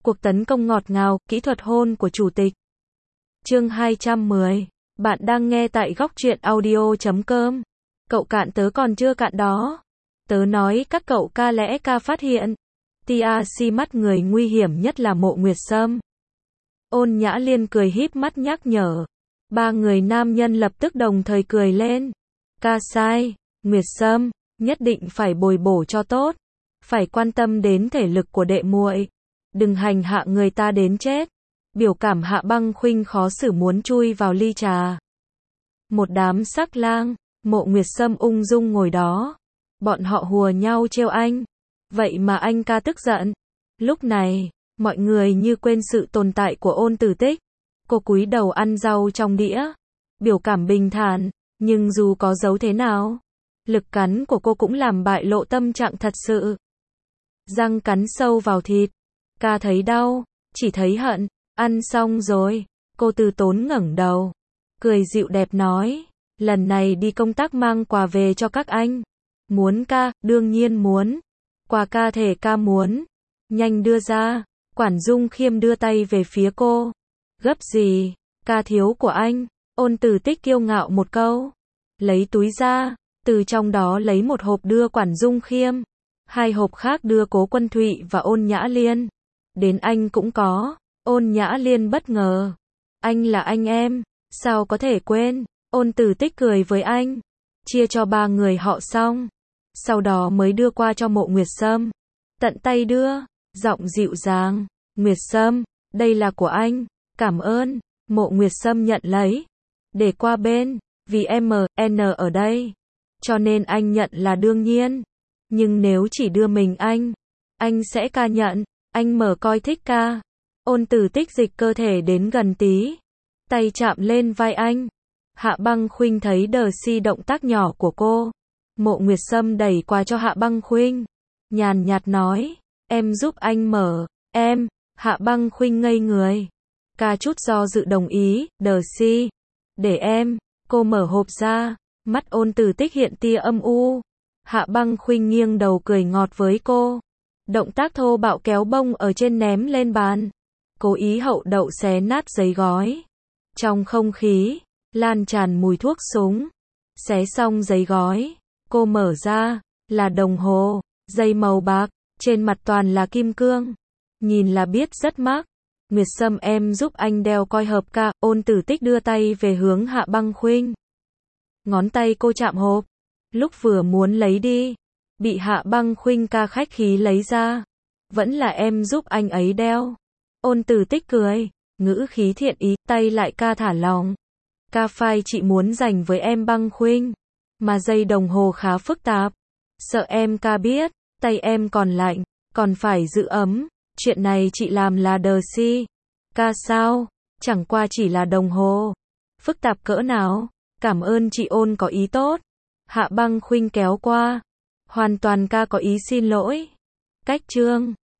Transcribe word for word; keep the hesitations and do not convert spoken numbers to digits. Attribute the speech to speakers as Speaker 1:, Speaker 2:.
Speaker 1: Cuộc tấn công ngọt ngào, kỹ thuật hôn của chủ tịch. Chương hai trăm mười. Bạn đang nghe tại góc truyện audio chấm com. Cậu cạn tớ còn chưa cạn đó. Tớ nói các cậu ca lẽ ca phát hiện. Tia si mắt người nguy hiểm nhất là Mộ Nguyệt Sâm. Ôn Nhã Liên cười híp mắt nhắc nhở. Ba người nam nhân lập tức đồng thời cười lên. Ca sai, Nguyệt Sâm, nhất định phải bồi bổ cho tốt. Phải quan tâm đến thể lực của đệ muội. Đừng hành hạ người ta đến chết. Biểu cảm Hạ Băng Khuynh khó xử muốn chui vào ly trà. Một đám sắc lang, Mộ Nguyệt Sâm ung dung ngồi đó. Bọn họ hùa nhau trêu anh. Vậy mà anh ca tức giận. Lúc này, mọi người như quên sự tồn tại của Ôn Tử Tích. Cô cúi đầu ăn rau trong đĩa. Biểu cảm bình thản, nhưng dù có giấu thế nào, lực cắn của cô cũng làm bại lộ tâm trạng thật sự. Răng cắn sâu vào thịt. Ca thấy đau, chỉ thấy hận. Ăn xong rồi, cô từ tốn ngẩng đầu. Cười dịu đẹp nói. Lần này đi công tác mang quà về cho các anh. Muốn ca, đương nhiên muốn. Quà ca thể ca muốn. Nhanh đưa ra. Quản Dung Khiêm đưa tay về phía cô. Gấp gì, ca thiếu của anh. Ôn Tử Tích kiêu ngạo một câu. Lấy túi ra, từ trong đó lấy một hộp đưa Quản Dung Khiêm. Hai hộp khác đưa Cố Quân Thụy và Ôn Nhã Liên. Đến anh cũng có. Ôn Nhã Liên bất ngờ. Anh là anh em, sao có thể quên. Ôn Tử Tích cười với anh. Chia cho ba người họ xong. Sau đó mới đưa qua cho Mộ Nguyệt Sâm. Tận tay đưa, giọng dịu dàng. Nguyệt Sâm, đây là của anh. Cảm ơn. Mộ Nguyệt Sâm nhận lấy. Để qua bên, vì em en ở đây. Cho nên anh nhận là đương nhiên. Nhưng nếu chỉ đưa mình anh, anh sẽ ca nhận. Anh mở coi thích ca. Ôn Tử Tích dịch cơ thể đến gần tí. Tay chạm lên vai anh. Hạ Băng Khuynh thấy đờ si động tác nhỏ của cô. Mộ Nguyệt Sâm đẩy qua cho Hạ Băng Khuynh. Nhàn nhạt nói. Em giúp anh mở. Em. Hạ Băng Khuynh ngây người. Ca chút do dự đồng ý. Đờ si. Để em. Cô mở hộp ra. Mắt Ôn Tử Tích hiện tia âm u. Hạ Băng Khuynh nghiêng đầu cười ngọt với cô. Động tác thô bạo kéo bông ở trên ném lên bàn. Cố ý hậu đậu xé nát giấy gói. Trong không khí, lan tràn mùi thuốc súng. Xé xong giấy gói, cô mở ra, là đồng hồ, dây màu bạc, trên mặt toàn là kim cương. Nhìn là biết rất mắc. Nguyệt Sâm em giúp anh đeo coi hợp ca. Ôn Tử Tích đưa tay về hướng Hạ Băng Khuynh. Ngón tay cô chạm hộp. Lúc vừa muốn lấy đi, bị Hạ Băng Khuynh ca khách khí lấy ra. Vẫn là em giúp anh ấy đeo. Ôn Tử Tích cười, ngữ khí thiện ý, tay lại ca thả lòng. Ca phai chị muốn dành với em Băng Khuynh, mà dây đồng hồ khá phức tạp. Sợ em ca biết, tay em còn lạnh, còn phải giữ ấm. Chuyện này chị làm là đờ si. Ca sao? Chẳng qua chỉ là đồng hồ. Phức tạp cỡ nào? Cảm ơn chị Ôn có ý tốt. Hạ Băng Khuynh kéo qua. Hoàn toàn ca có ý xin lỗi. Cách chương.